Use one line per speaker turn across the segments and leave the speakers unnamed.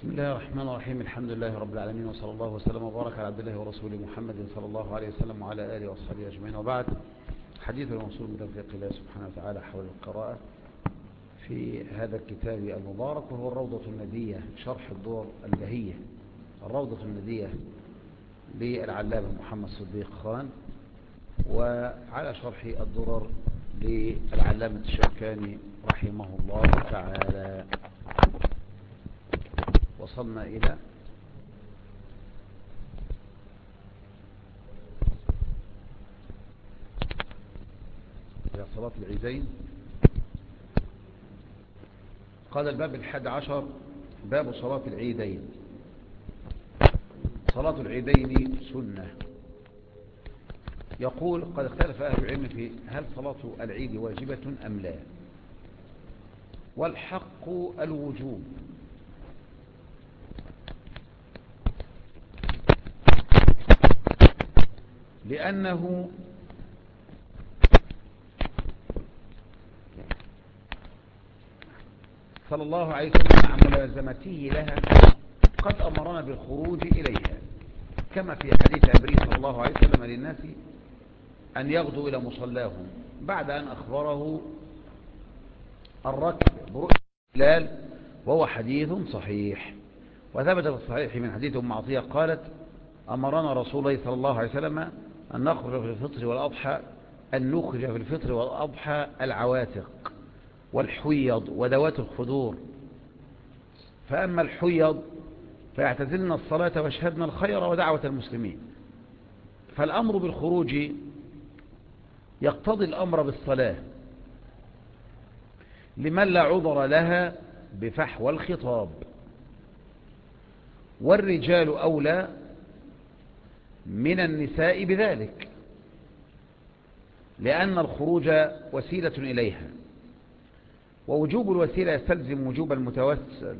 بسم الله الرحمن الرحيم. الحمد لله رب العالمين، وصلى الله وسلم وبارك على عبد الله ورسوله محمد صلى الله عليه وسلم وعلى آله وصحبه أجمعين، وبعد. حديث الموصول من توفيق الله سبحانه وتعالى حول القراءة في هذا الكتاب المبارك، وهو الروضة الندية، شرح الدور البهية، الروضة الندية للعلامة محمد صديق خان، وعلى شرح الدرر للعلامة الشوكاني رحمه الله تعالى. وصلنا إلى صلاة العيدين. قال الباب 11: باب صلاة العيدين. صلاة العيدين سنة. يقول: قد اختلف أهل العلم في هل صلاة العيد واجبة أم لا، والحق الوجوب، لأنه صلى الله عليه وسلم مع ملازمته لها قد أمرنا بالخروج إليها، كما في حديث أمره صلى الله عليه وسلم للناس أن يغدوا إلى مصلاهم بعد أن أخبره الركب برؤية الهلال، وهو حديث صحيح. وثبت في الصحيح من حديث أم عطية قالت: أمرنا رسول الله صلى الله عليه وسلم أن نخرج في الفطر والأضحى، أن نخرج في الفطر والأضحى العواتق والحيض وذوات الخدور، فأما الحيض فيعتزلن الصلاة ويشهدن الخير ودعوة المسلمين. فالأمر بالخروج يقتضي الأمر بالصلاة لمن لا عذر لها بفحوى الخطاب، والرجال أولى من النساء بذلك، لأن الخروج وسيلة إليها، ووجوب الوسيلة يستلزم وجوب المتوسل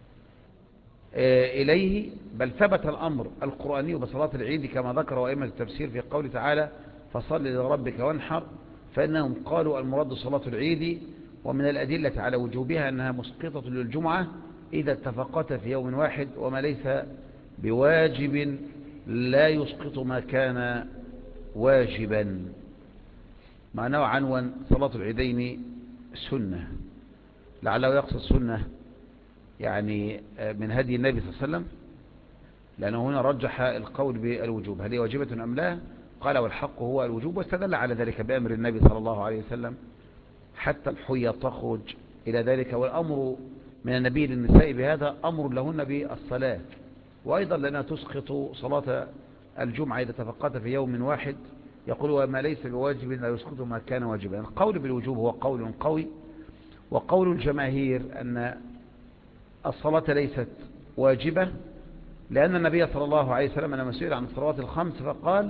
إليه. بل ثبت الأمر القرآني بصلاة العيد كما ذكر أئمة التفسير في قول تعالى: فصل لربك وانحر، فإنهم قالوا المراد صلاة العيد. ومن الأدلة على وجوبها أنها مسقطة للجمعة إذا اتفقتا في يوم واحد، وما ليس بواجب لا يسقط ما كان واجبا. معناه عنوان صلاة العيدين سنة، لعله يقصد سنة يعني من هدي النبي صلى الله عليه وسلم، لأنه هنا رجح القول بالوجوب، هل هي واجبة أم لا؟ قال: والحق هو الوجوب، واستدل على ذلك بأمر النبي صلى الله عليه وسلم حتى الحية تخرج إلى ذلك، والأمر من النبي للنساء بهذا أمر لهن بالصلاة، وأيضا لأنها تسقط صلاة الجمعة إذا تفقت في يوم واحد. يقول: وما ليس بواجب لا يسقط ما كان واجبا. القول بالوجوب هو قول قوي، وقول الجماهير أن الصلاة ليست واجبة، لأن النبي صلى الله عليه وسلم لما سئل عن الصلوات الخمس فقال: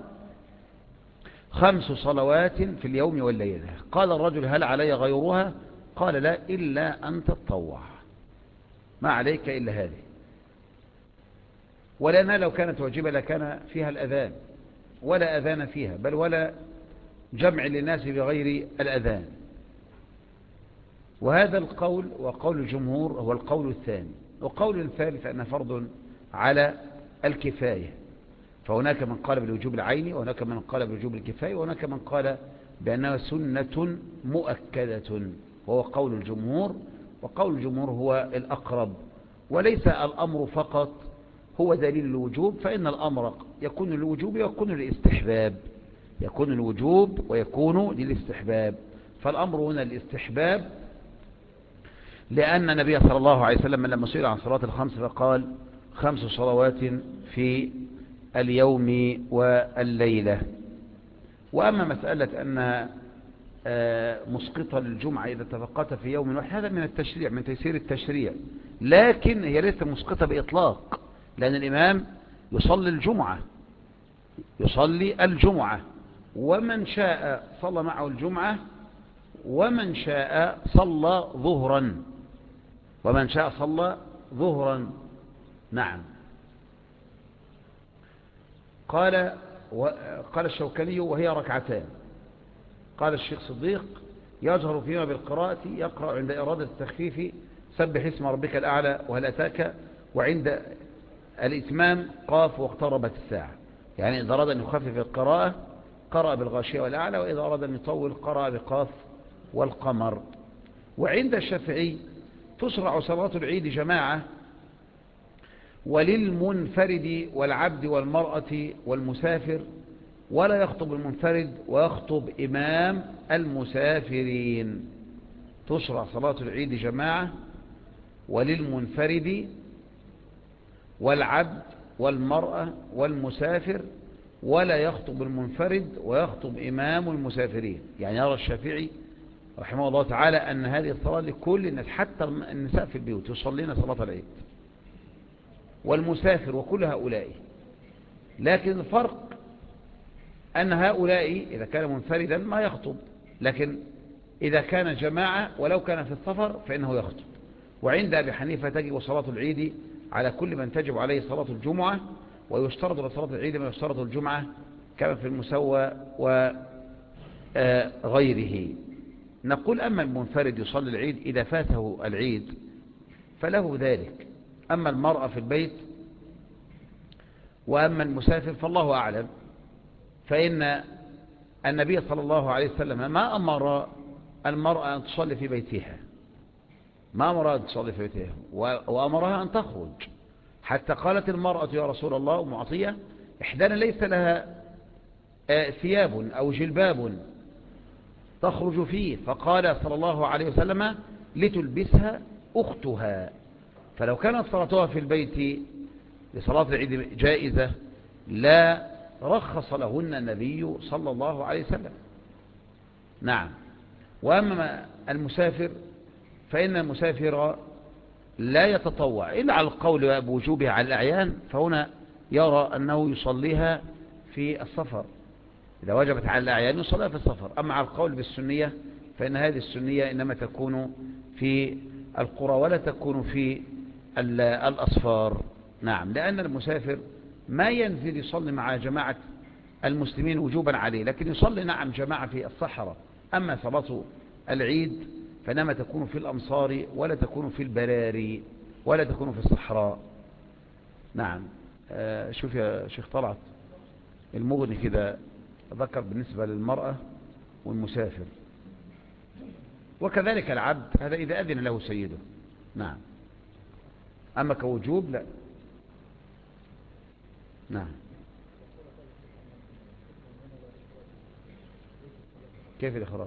5 صلوات في اليوم والليلة. قال الرجل: هل علي غيرها؟ قال: لا، إلا أن تتطوع، ما عليك إلا هذه. ولأنها لو كانت واجبة لكان فيها الأذان، ولا أذان فيها، بل ولا جمع للناس بغير الأذان. وهذا القول وقول الجمهور هو القول الثاني. وقول الثالث أن فرض على الكفاية، فهناك من قال بالوجوب العيني، وهناك من قال بالوجوب الكفاية، وهناك من قال بأنها سنة مؤكدة، وهو قول الجمهور. وقول الجمهور هو الأقرب، وليس الأمر فقط هو دليل الوجوب، فإن الأمر يكون للوجوب ويكون للاستحباب، يكون الوجوب ويكون للاستحباب. فالأمر هنا الاستحباب، لأن النبي صلى الله عليه وسلم لما سئل عن صلاة الخمس فقال: 5 صلوات في اليوم والليلة. وأما مسألة أن مسقطة للجمعة إذا اتفقت في يوم واحد، هذا من التشريع، من تيسير التشريع، لكن هي ليست مسقطة بإطلاق، لأن الإمام يصلي الجمعة، يصلي الجمعة، ومن شاء صلى معه الجمعة، ومن شاء صلى ظهرا، ومن شاء صلى ظهرا. نعم. قال الشوكاني: وهي ركعتان. قال الشيخ صديق: يجهر فيما بالقراءة، يقرأ عند إرادة التخفيف سبح اسم ربك الأعلى وهل أتاك، وعند الإتمام قاف واقتربت الساعة. يعني إذا أراد أن يخفف القراءة قرأ بالغاشية والأعلى، وإذا أراد أن يطول قرأ بقاف والقمر. وعند الشافعي تشرع صلاة العيد جماعة، وللمنفرد والعبد والمرأة والمسافر، ولا يخطب المنفرد ويخطب إمام المسافرين. تشرع صلاة العيد جماعة وللمنفرد والعبد والمرأة والمسافر، ولا يخطب المنفرد ويخطب إمام المسافرين. يعني يرى الشافعي رحمه الله تعالى أن هذه الصلاة لكل الناس، حتى النساء في البيوت يصلين صلاة العيد، والمسافر وكل هؤلاء. لكن الفرق أن هؤلاء إذا كان منفردا ما يخطب، لكن إذا كان جماعة ولو كان في السفر فإنه يخطب. وعند أبي حنيفة تجب صلاة العيد على كل من تجب عليه صلاة الجمعة، ويشترط لصلاة العيد ما يشترط الجمعة كما في المسوى وغيره. نقول أما المنفرد يصلي العيد إذا فاته العيد فله ذلك، أما المرأة في البيت وأما المسافر فالله أعلم. فإن النبي صلى الله عليه وسلم ما أمر المرأة أن تصلي في بيتها، ما أمرها أن تصلي في بيتها، وأمرها أن تخرج. حتى قالت المرأة يا رسول الله معطية إحدانا ليس لها ثياب أو جلباب تخرج فيه، فقال صلى الله عليه وسلم لتلبسها أختها. فلو كانت صلاتها في البيت لصلاة العيد جائزة لا رخص لهن النبي صلى الله عليه وسلم. نعم. وأما المسافر فإن المسافر لا يتطوع إلا على القول بوجوبها على الأعيان، فهنا يرى أنه يصليها في السفر، إذا وجبت على الأعيان يصليها في السفر. أما على القول بالسنية فإن هذه السنية إنما تكون في القرى ولا تكون في الأصفار. نعم. لأن المسافر ما ينزل يصلي مع جماعة المسلمين وجوبا عليه، لكن يصلي نعم جماعة في الصحراء. أما صلاة العيد فإنما تكون في الأمصار ولا تكون في البراري ولا تكون في الصحراء. نعم. شوف يا شيخ طلعت المغني كده ذكر بالنسبة للمرأة والمسافر، وكذلك العبد هذا إذا أذن له سيده. نعم. أما كوجوب لا. نعم. كيف الإخراج؟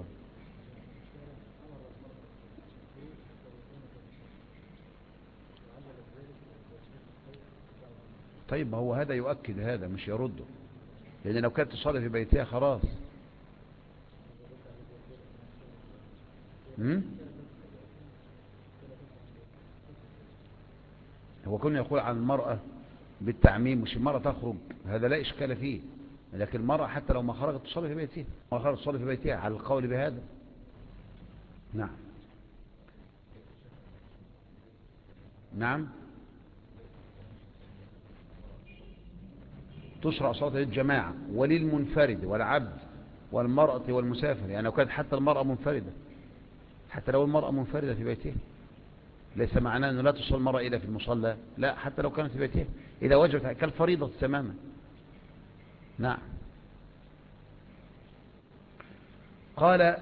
طيب ما هو هذا يؤكد هذا مش يرده، لأن لو كانت تصلي في بيتها خلاص. هو كنا يقول عن المرأة بالتعميم، مش المرأة تخرج، هذا لا إشكال فيه، لكن المرأة حتى لو ما خرجت تصلي في بيتها، ما خرجت تصلي في بيتها على القول بهذا. نعم. نعم. تشرع صلاة الجماعة وللمنفرد والعبد والمرأة والمسافر. يعني لو كانت حتى المرأة منفردة، حتى لو المرأة منفردة في بيتها، ليس معناه أنه لا تصلي المرأة إلا في المصلى، لا، حتى لو كانت في بيتها إذا وجبت كالفريضة تماما. نعم. قال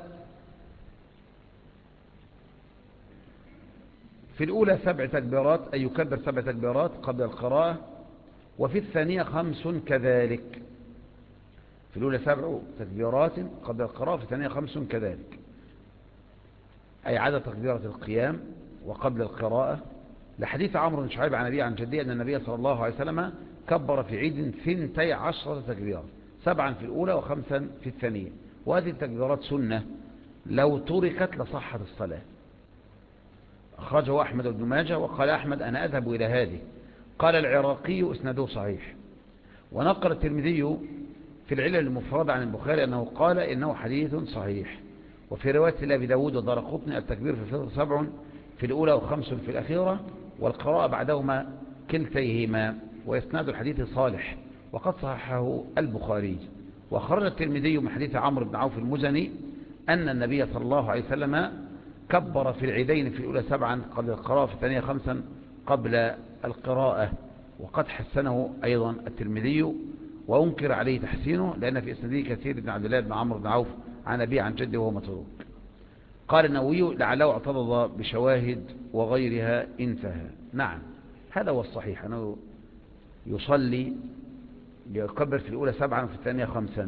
في الأولى 7 تكبيرات، أي يكبر 7 تكبيرات قبل القراءة، وفي الثانية 5 كذلك. في الأولى 7 تكبيرات قبل القراءة، في الثانية 5 كذلك، أي عدد تكبيرة القيام وقبل القراءة، لحديث عمرو بن شعيب عن أبيه عن جديه أن النبي صلى الله عليه وسلم كبر في عيد 12 تكبيرة، 7 في الأولى و5 في الثانية. وهذه التكبيرات سنة لو تركت لصحت الصلاة. أخرجه أحمد بن ماجه، وقال أحمد أنا أذهب إلى هذه. قال العراقي اسناده صحيح. ونقل الترمذي في العلل المفردة عن البخاري أنه قال إنه حديث صحيح. وفي رواية لأبي داود ودارقطني التكبير في الفطر 7 في الأولى و5 في الأخيرة، والقراءة بعدهما كلتيهما، وإسناد الحديث صالح، وقد صححه البخاري. وخرج الترمذي من حديث عمرو بن عوف المزني أن النبي صلى الله عليه وسلم كبر في العيدين في الأولى 7 قبل القراءة، في الثانية 5 قبل القراءة، وقد حسنه أيضا الترمذي وأنكر عليه تحسينه لأن في إسناده كثير بن عبد الله بن عمرو بن عوف عن أبيه عن جده وهو متروك. قال النووي لعله اعترض بشواهد وغيرها انتهى. نعم هذا هو الصحيح، أنه يصلي يكبر في الأولى 7 وفي الثانية 5.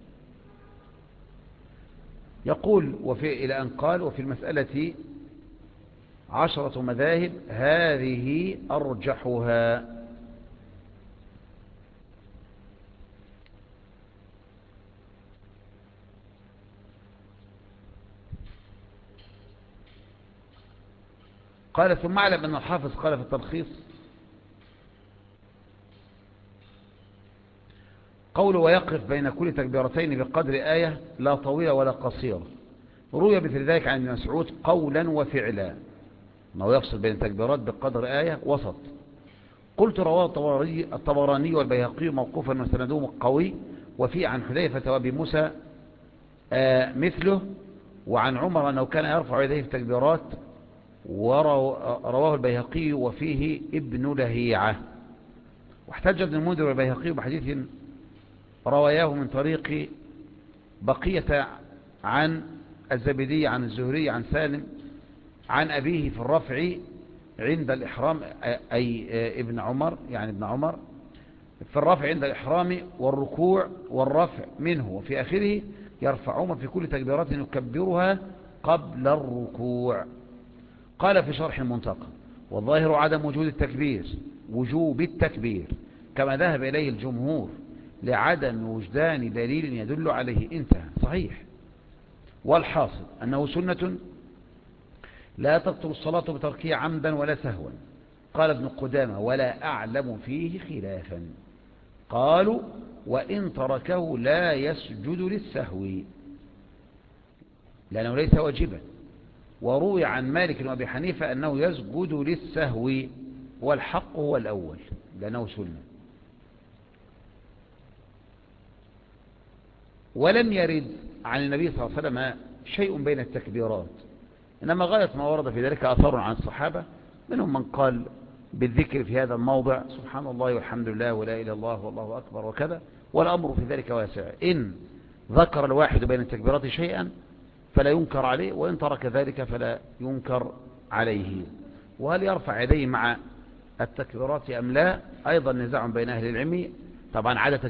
يقول إلى أن قال وفي المسألة 10 مذاهب هذه أرجحها. قال ثم اعلم أن الحافظ قال في التلخيص قوله ويقف بين كل تكبيرتين بقدر آية لا طويلة ولا قصيرة، روي مثل ذلك عن ابن مسعود قولا وفعلا، ما هو يفصل بين التكبيرات بقدر آية وسط. قلت رواه الطبراني والبيهقي موقوفا وسنده قوي، وفي عن حذيفة وابي موسى مثله، وعن عمر أنه كان يرفع يديه في التكبيرات، ورواه البيهقي وفيه ابن لهيعة. واحتج ابن المنذر والبيهقي بحديث رواياه من طريق بقية عن الزبيدي عن الزهري عن سالم عن أبيه في الرفع عند الإحرام، أي ابن عمر يعني ابن عمر في الرفع عند الإحرام والركوع والرفع منه، وفي آخره يرفعهما في كل تكبيرات يكبرها قبل الركوع. قال في شرح المنتقى والظاهر عدم وجوب التكبير كما ذهب إليه الجمهور لعدم وجدان دليل يدل عليه. انتهى. صحيح. والحاصل أنه سنة لا تبطل الصلاة بتركها عمدا ولا سهوا. قال ابن قدامة ولا أعلم فيه خلافا. قالوا وإن تركه لا يسجد للسهو لأنه ليس واجبا، وروي عن مالك وابي حنيفة أنه يسجد للسهو، والحق هو الأول لأنه سنة. ولم يرد عن النبي صلى الله عليه وسلم شيء بين التكبيرات، إنما غاية ما ورد في ذلك أثر عن الصحابة، منهم من قال بالذكر في هذا الموضع سبحان الله والحمد لله ولا إله إلا الله والله أكبر وكذا، والأمر في ذلك واسع. إن ذكر الواحد بين التكبيرات شيئا فلا ينكر عليه، وإن ترك ذلك فلا ينكر عليه. وهل يرفع يديه مع التكبيرات أم لا أيضا نزاع بين أهل العلم. طبعا عادة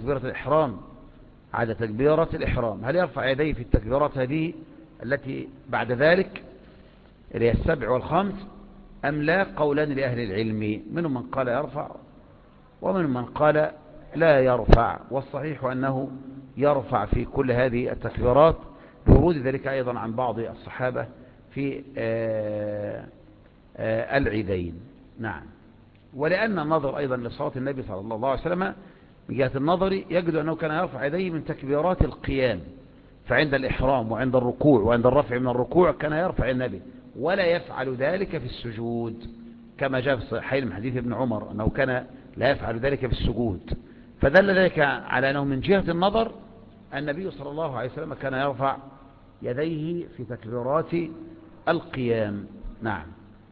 تكبيرة الإحرام هل يرفع يديه في التكبيرات هذه التي بعد ذلك اللي هي 7 و5 أم لا؟ قولان لأهل العلم، منهم من قال يرفع ومنهم من قال لا يرفع، والصحيح أنه يرفع في كل هذه التكبيرات بورود ذلك أيضا عن بعض الصحابة في العيدين. نعم. ولأن النظر أيضا لصلاة النبي صلى الله عليه وسلم من جهة النظر يجد أنه كان يرفع يديه من تكبيرات القيام، فعند الإحرام وعند الركوع وعند الرفع من الركوع كان يرفع النبي، ولا يفعل ذلك في السجود كما جاء في الصحيحين من حديث ابن عمر أنه كان لا يفعل ذلك في السجود. فدل ذلك على أنه من جهة النظر النبي صلى الله عليه وسلم كان يرفع يديه في تكبيرات القيام. نعم.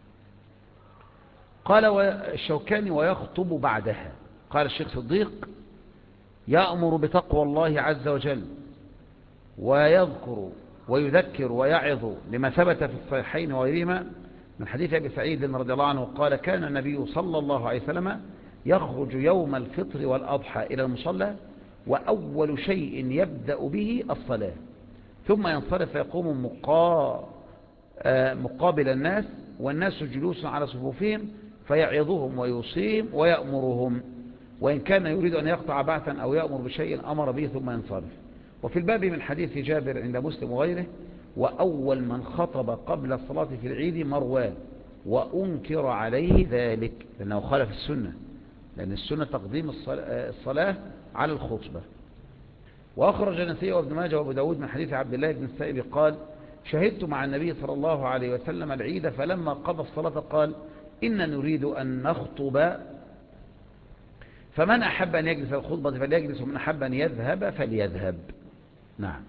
قال الشوكاني ويخطب بعدها. قال الشيخ صديق يأمر بتقوى الله عز وجل ويذكر ويذكر ويعظ لما ثبت في الصحيحين وغيرهما من حديث أبي سعيد رضي الله عنه قال كان النبي صلى الله عليه وسلم يخرج يوم الفطر والأضحى إلى المصلى وأول شيء يبدأ به الصلاة، ثم ينصرف فيقوم مقابل الناس والناس جلوس على صفوفهم فيعظهم ويوصيهم ويأمرهم، وإن كان يريد أن يقطع بعثا أو يأمر بشيء أمر به ثم ينصرف. وفي الباب من حديث جابر عند مسلم وغيره وأول من خطب قبل الصلاة في العيد مروان وأنكر عليه ذلك لأنه خالف السنة، لأن السنة تقديم الصلاة على الخطبة. وأخرج النسائي وابن ماجه وابو داود من حديث عبد الله بن السائب قال شهدت مع النبي صلى الله عليه وسلم العيد فلما قضى الصلاة قال إن نريد أن نخطب فمن أحب أن يجلس الخطبة فليجلس ومن أحب أن يذهب فليذهب. نعم.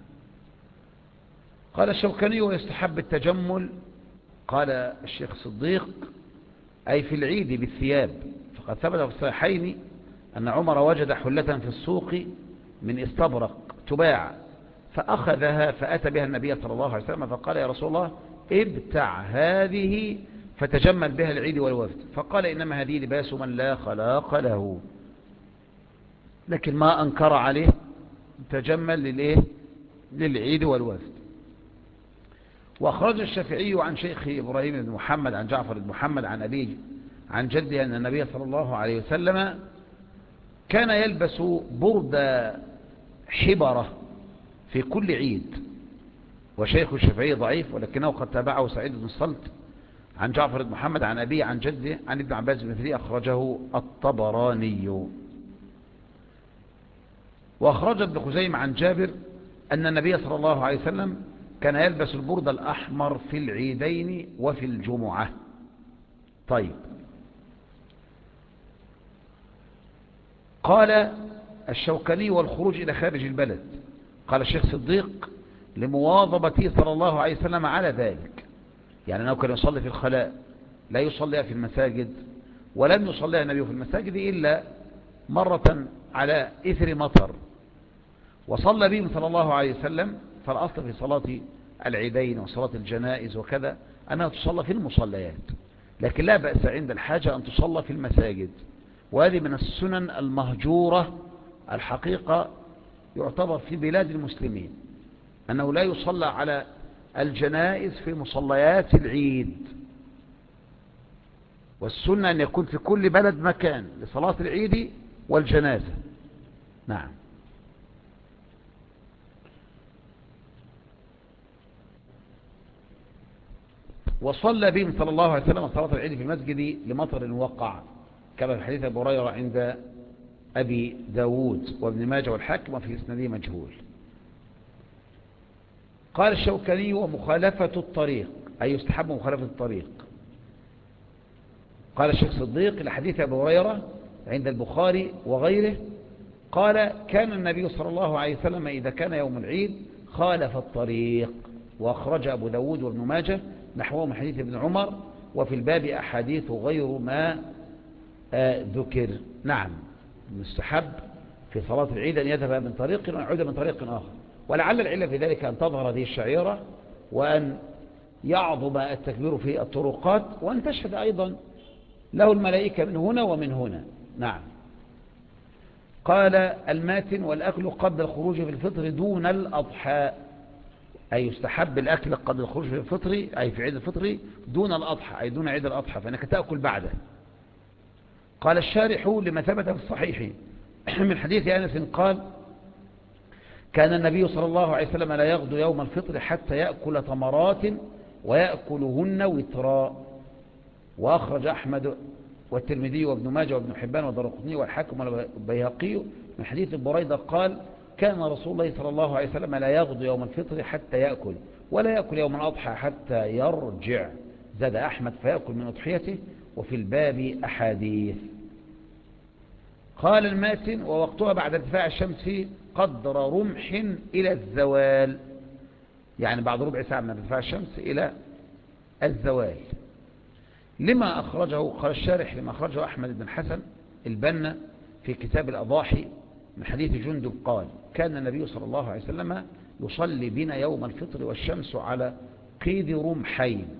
قال الشوكاني ويستحب التجمل. قال الشيخ صديق أي في العيد بالثياب. فقد ثبت في الصحيحين أن عمر وجد حلة في السوق من استبرق تباع، فأخذها فأتى بها النبي صلى الله عليه وسلم فقال يا رسول الله ابتع هذه فتجمل بها العيد والوفد. فقال إنما هذه لباس من لا خلاق له، لكن ما أنكر عليه تجمل للعيد والوفد. وأخرج الشافعي عن شيخ إبراهيم بن محمد عن جعفر بن محمد عن أبيه عن جده أن النبي صلى الله عليه وسلم كان يلبس برد حبرة في كل عيد. وشيخ الشافعي ضعيف، ولكنه قد تابعه سعيد بن الصلت عن جعفر بن محمد عن أبيه عن جده عن ابن عباس بن أخرجه الطبراني. وأخرج ابن خزيمة عن جابر أن النبي صلى الله عليه وسلم كان يلبس البرد الأحمر في العيدين وفي الجمعة. طيب، قال الشوكاني والخروج إلى خارج البلد. قال الشيخ صديق لمواظبته صلى الله عليه وسلم على ذلك، يعني أنه كان يصلي في الخلاء، لا يصلي في المساجد، ولم يصلي النبي في المساجد إلا مرة على إثر مطر، وصلى بهم صلى الله عليه وسلم. فالأصل في صلاة العيدين وصلاة الجنائز وكذا أنها تصلى في المصليات، لكن لا بأس عند الحاجة أن تصلى في المساجد. وهذه من السنن المهجورة الحقيقة، يعتبر في بلاد المسلمين أنه لا يصلى على الجنائز في مصليات العيد، والسنة أن يكون في كل بلد مكان لصلاة العيد والجنازة. نعم. وصلى بهم صلى الله عليه وسلم صلاة العيد في المسجد لمطر وقع، كما في حديث أبي هريرة عند أبي داود وابن ماجه والحاكم وفي إسناده مجهول. قال الشوكاني ومخالفة الطريق، أي يستحب مخالفة الطريق. قال الشيخ صديق لحديث أبي هريرة عند البخاري وغيره قال كان النبي صلى الله عليه وسلم إذا كان يوم العيد خالف الطريق. وأخرج أبو داود وابن ماجه نحوه من حديث ابن عمر، وفي الباب أحاديث غير ما ذكر. نعم، مستحب في صلاة العيد أن يذهب من طريق ويعود من طريق آخر، ولعل العلة في ذلك أن تظهر هذه الشعيرة، وأن يعظم التكبير في الطرقات، وأن تشهد أيضا له الملائكة من هنا ومن هنا. نعم. قال الماتن والأكل قبل الخروج في الفطر دون الأضحى، أي يستحب الأكل قبل الخروج في الفطر، أي في عيد الفطر دون الأضحى، أي دون عيد الأضحى، فإنك تأكل بعده. قال الشارح لما ثبت في الصحيح من حديث أنس قال كان النبي صلى الله عليه وسلم لا يغدو يوم الفطر حتى يأكل تمرات ويأكلهن وترا. وأخرج أحمد والترمذي وابن ماجه وابن حبان والدارقطني والحاكم والبيهقي من حديث بريدة قال كان رسول الله صلى الله عليه وسلم لا يغدو يوم الفطر حتى يأكل، ولا يأكل يوم الأضحى حتى يرجع. زاد أحمد فيأكل من أضحيته. وفي الباب أحاديث. قال الماتن ووقتها بعد ارتفاع الشمس قدر رمح إلى الزوال، يعني بعد ربع ساعة من ارتفاع الشمس إلى الزوال. لما أخرجه، قال الشارح لما أخرجه أحمد بن حسن البنا في كتاب الأضاحي من حديث جندب قال كان النبي صلى الله عليه وسلم يصلي بنا يوم الفطر والشمس على قيد رمحين،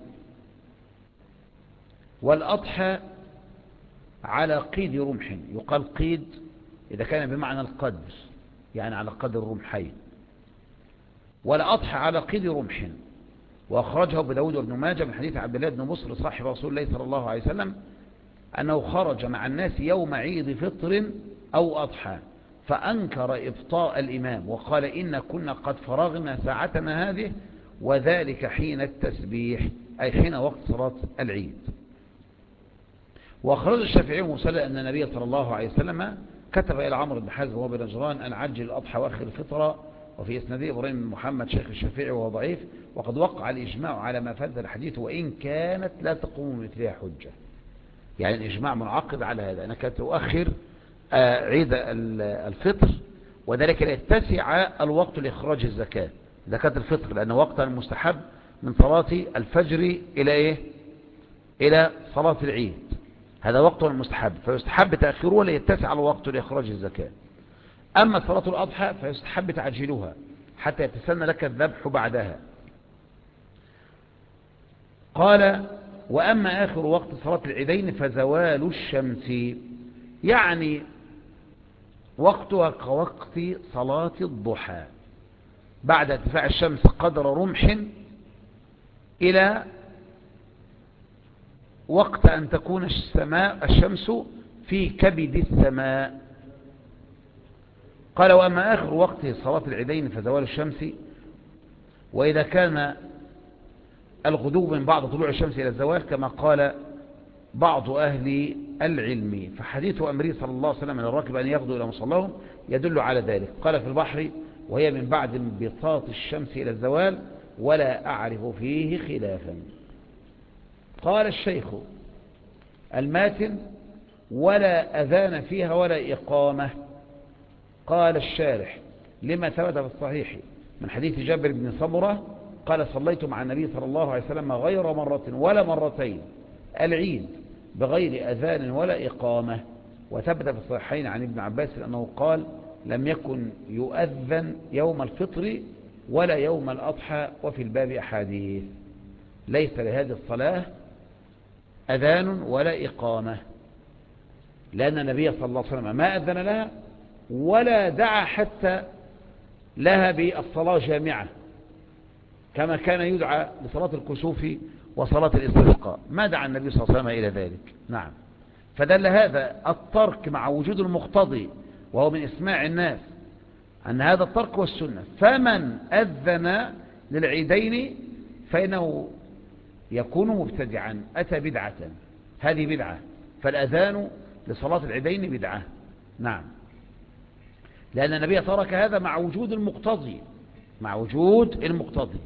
والأضحى على قيد رمح. يقال قيد إذا كان بمعنى القدر، يعني على قدر رمحين، والأضحى على قيد رمح. وأخرجه ابو داود وابن ماجه من حديث عبد الله بن بصر صاحب رسول الله صلى الله عليه وسلم أنه خرج مع الناس يوم عيد فطر أو أضحى فأنكر إبطاء الإمام وقال إن كنا قد فرغنا ساعتنا هذه، وذلك حين التسبيح، أي حين وقت صلاة العيد. وأخرج الشافعي مرسلا أن النبي صلى الله عليه وسلم كتب إلى عمرو بن حزم وابن نجران أن عجل الأضحى وأخر الفطر، وفي إسناده إبراهيم بن محمد شيخ الشافعي وهو ضعيف، وقد وقع الإجماع على ما فات الحديث وإن كانت لا تقوم مثلها حجة. يعني الإجماع منعقد على هذا أنك تؤخر عيد الفطر، وذلك ليتسع الوقت لإخراج الزكاة، زكاة الفطر، لأنه وقت المستحب من صلاة الفجر إلى إيه؟ إلى صلاة العيد. هذا وقت المستحب، فيستحب تأخيره ليتسع الوقت لإخراج الزكاة. أما صلاة الأضحى فيستحب تعجيلها حتى يتسنى لك الذبح بعدها. قال وأما آخر وقت صلاة العيدين فزوال الشمس، يعني وقتها كوقت صلاة الضحى بعد ارتفاع الشمس قدر رمح إلى وقت أن تكون الشمس في كبد السماء. قال وأما آخر وقت صلاة العيدين فزوال الشمس، وإذا كان الغدو من بعد طلوع الشمس إلى الزوال كما قال بعض أهل العلم، فحديث أمره صلى الله عليه وسلم للراكب أن يغدو إلى مصلاهم يدل على ذلك. قال في البحر وهي من بعد انبساط الشمس إلى الزوال ولا أعرف فيه خلافا. قال الشيخ الماتن ولا أذان فيها ولا إقامة. قال الشارح لما ثبت في الصحيح من حديث جابر بن سمرة قال صليت مع النبي صلى الله عليه وسلم غير مرة ولا مرتين العيد بغير أذان ولا إقامة. وثبت في الصحيحين عن ابن عباس أنه قال لم يكن يؤذن يوم الفطر ولا يوم الأضحى. وفي الباب أحاديث ليس لهذه الصلاة أذان ولا إقامة، لأن النبي صلى الله عليه وسلم ما أذن لها ولا دعا حتى لها بالصلاة جامعة كما كان يدعى لصلاة الكسوف وصلاة الاستسقاء، ما دعا النبي صلى الله عليه وسلم إلى ذلك. نعم، فدل هذا الترك مع وجود المقتضي وهو من إسماع الناس أن هذا الترك والسنة. فمن أذن للعيدين فإنه يكون مبتدعا أتى بدعة، هذه بدعة، فالأذان لصلاة العيدين بدعة. نعم، لأن النبي ترك هذا مع وجود المقتضي، مع وجود المقتضي.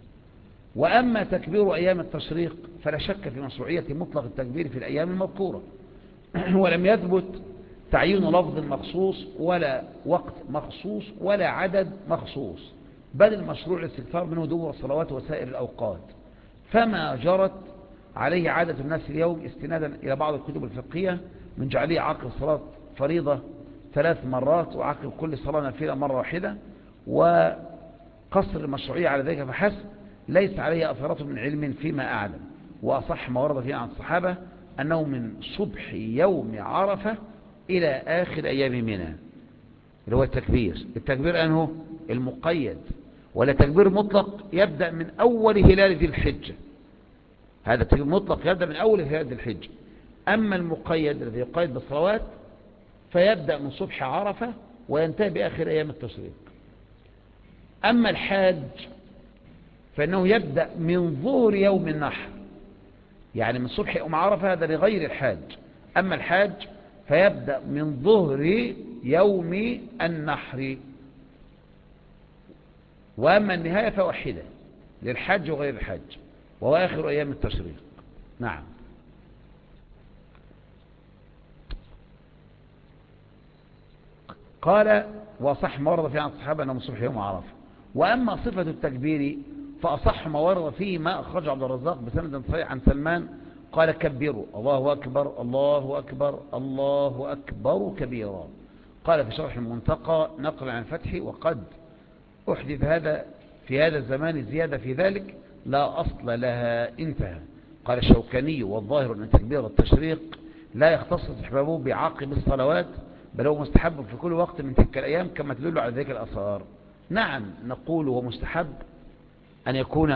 وأما تكبير أيام التشريق فلا شك في مشروعية مطلق التكبير في الأيام المذكورة ولم يثبت تعيين لفظ مخصوص ولا وقت مخصوص ولا عدد مخصوص، بل المشروع الاستكثار منه دبر الصلوات وسائر الأوقات، فما جرت عليه عادة الناس اليوم استنادا إلى بعض الكتب الفقهية من جعليه عقب الصلاة فريضة 3 مرات وعقب كل صلاة نافلة مرة واحدة وقصر المشروعية على ذلك فحسب، ليس عليه أثرات من علم فيما أعلم. وأصح ما ورد فيه عن الصحابة أنه من صبح يوم عرفة إلى آخر أيام منى، اللي هو التكبير أنه المقيد، ولا تكبير مطلق يبدأ من أول هلال ذي الحجة، هذا التكبير مطلق يبدأ من أول هلال ذي الحجة. أما المقيد الذي يقيد بالصلوات فيبدأ من صبح عرفة وينتهي بآخر أيام التشريق. أما الحاج فإنه يبدأ من ظهر يوم النحر، يعني من صبح يوم عرفة، هذا لغير الحاج. أما الحاج فيبدأ من ظهر يوم النحر. وأما النهاية فواحدة للحج وغير الحج، وهو آخر أيام التشريق. نعم. قال وأصح ما ورد فيه عن الصحابة أنه من صبح يوم عرفة. وأما صفة التكبير فأصح ما ورد فيه ما أخرج عبد الرزاق بسند صحيح عن سلمان قال كبروا الله أكبر الله أكبر الله أكبر كبيرا. قال في شرح المنتقى نقل عن فتح وقد أحدث هذا في هذا الزمان زيادة في ذلك لا أصل لها، انتهى. قال الشوكاني والظاهر أن تكبير التشريق لا يختص استحبابه بعاقب الصلوات، بل هو مستحب في كل وقت من تلك الأيام كما تدل على ذلك الآثار. نعم، نقول هو مستحب أن يكون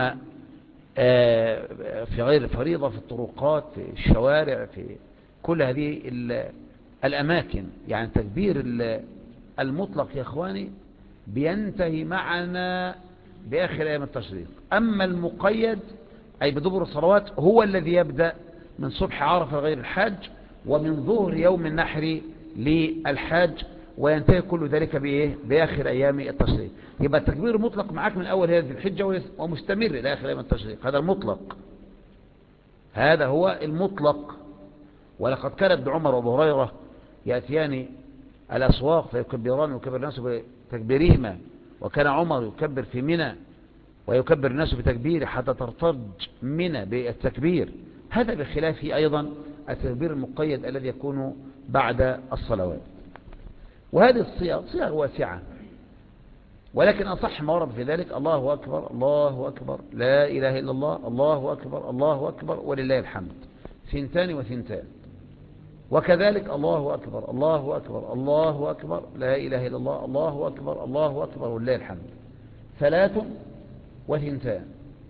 في غير الفريضة، في الطرقات، في الشوارع، في كل هذه الأماكن. يعني تكبير المطلق يا أخواني بينتهي معنا بآخر أيام التشريق. أما المقيد أي بدبر الصلوات هو الذي يبدأ من صبح عرفة غير الحاج ومن ظهر يوم النحر للحاج وينتهي كل ذلك بآخر أيام التشريق. يبقى التكبير مطلق معك من أول هذه الحجة ومستمر إلى آخر أيام التشريق، هذا المطلق، هذا هو المطلق. ولقد كان ابن عمر وابو هريرة يأتيان الأسواق فيكبران ويكبر الناس بتكبيرهما، وكان عمر يكبر في منى ويكبر الناس بتكبيره حتى ترتج منى بالتكبير. هذا بخلاف أيضا التكبير المقيد الذي يكون بعد الصلوات. وهذه صيغ واسعة، ولكن أصح ما ورد في ذلك الله أكبر الله أكبر لا إله إلا الله الله أكبر الله أكبر ولله الحمد، ثنتان وثنتان. وكذلك الله أكبر الله أكبر الله أكبر لا إله إلا الله الله أكبر الله أكبر ولله الحمد، ثلاث وثنتان.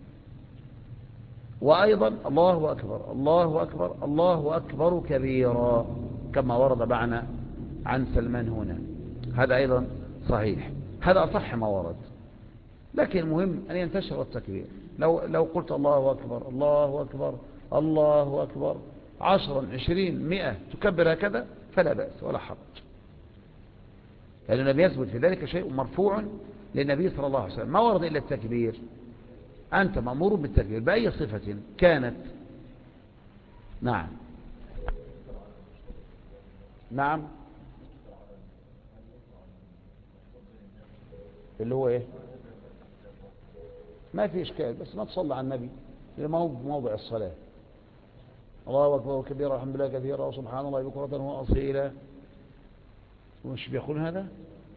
وأيضا الله أكبر الله أكبر الله أكبر كبيرا، كما ورد معنا عن سلمان هنا، هذا أيضا صحيح، هذا أصح ما ورد. لكن المهم أن ينتشر التكبير. لو قلت الله أكبر الله أكبر الله أكبر 10 20 100 تكبر هكذا فلا بأس ولا حرج، لأن النبي يثبت في ذلك شيء مرفوع للنبي صلى الله عليه وسلم، ما ورد إلا التكبير. أنت مأمور بالتكبير بأي صفة كانت. نعم نعم، اللي هو ايه؟ ما في اشكال، بس ما تصلى على النبي لما هو بموضع الصلاة. الله أكبر كبيرا الحمد لله كثيرا وسبحان الله بكرة وأصيلا، مش بيقول هذا؟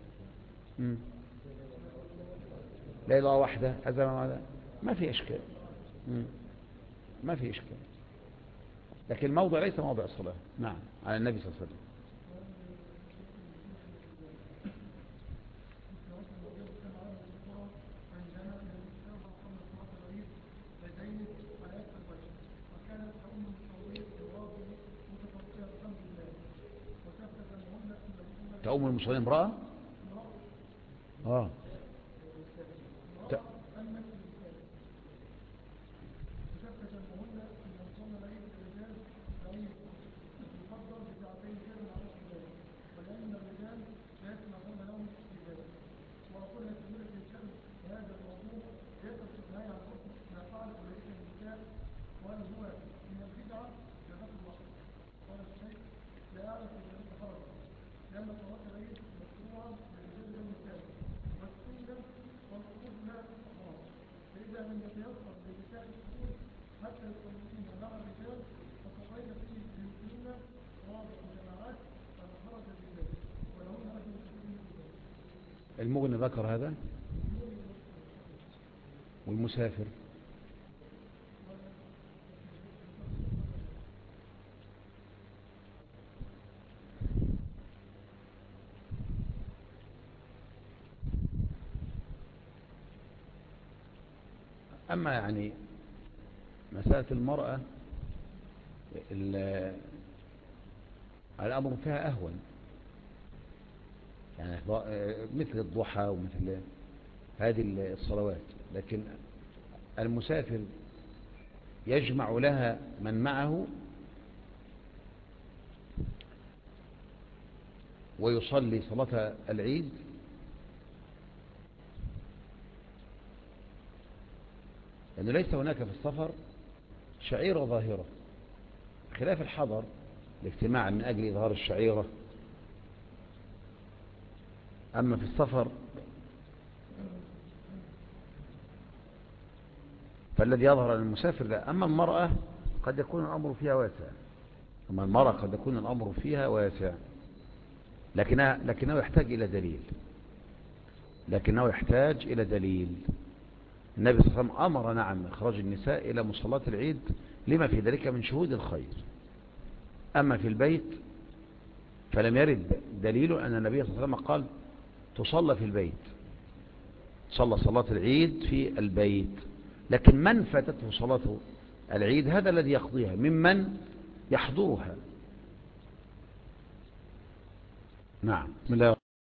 لا إله واحدة، هذا ما في اشكال، ما في اشكال، لكن الموضع ليس موضع الصلاة. نعم، على النبي صلى الله عليه وسلم. تأم المصلين امرأة؟ ت... المغني ذكر هذا، والمسافر. أما يعني مسألة المرأة الأمر فيها أهون، يعني مثل الضحى ومثل هذه الصلوات، لكن المسافر يجمع لها من معه ويصلي صلاة العيد، لأنه ليس هناك في السفر شعيرة ظاهرة، خلاف الحضر الاجتماع من أجل إظهار الشعيرة. أما في السفر فالذي يظهر للمسافر لا. أما المرأة قد يكون الأمر فيها واسع، لكنه يحتاج إلى دليل، النبي صلى الله عليه وسلم أمر نعم إخراج النساء إلى مصلاة العيد لما في ذلك من شهود الخير. أما في البيت فلم يرد دليل أن النبي صلى الله عليه وسلم قال تصلى في البيت، صلى صلاة العيد في البيت، لكن من فاتته صلاة العيد هذا الذي يقضيها ممن يحضرها. نعم.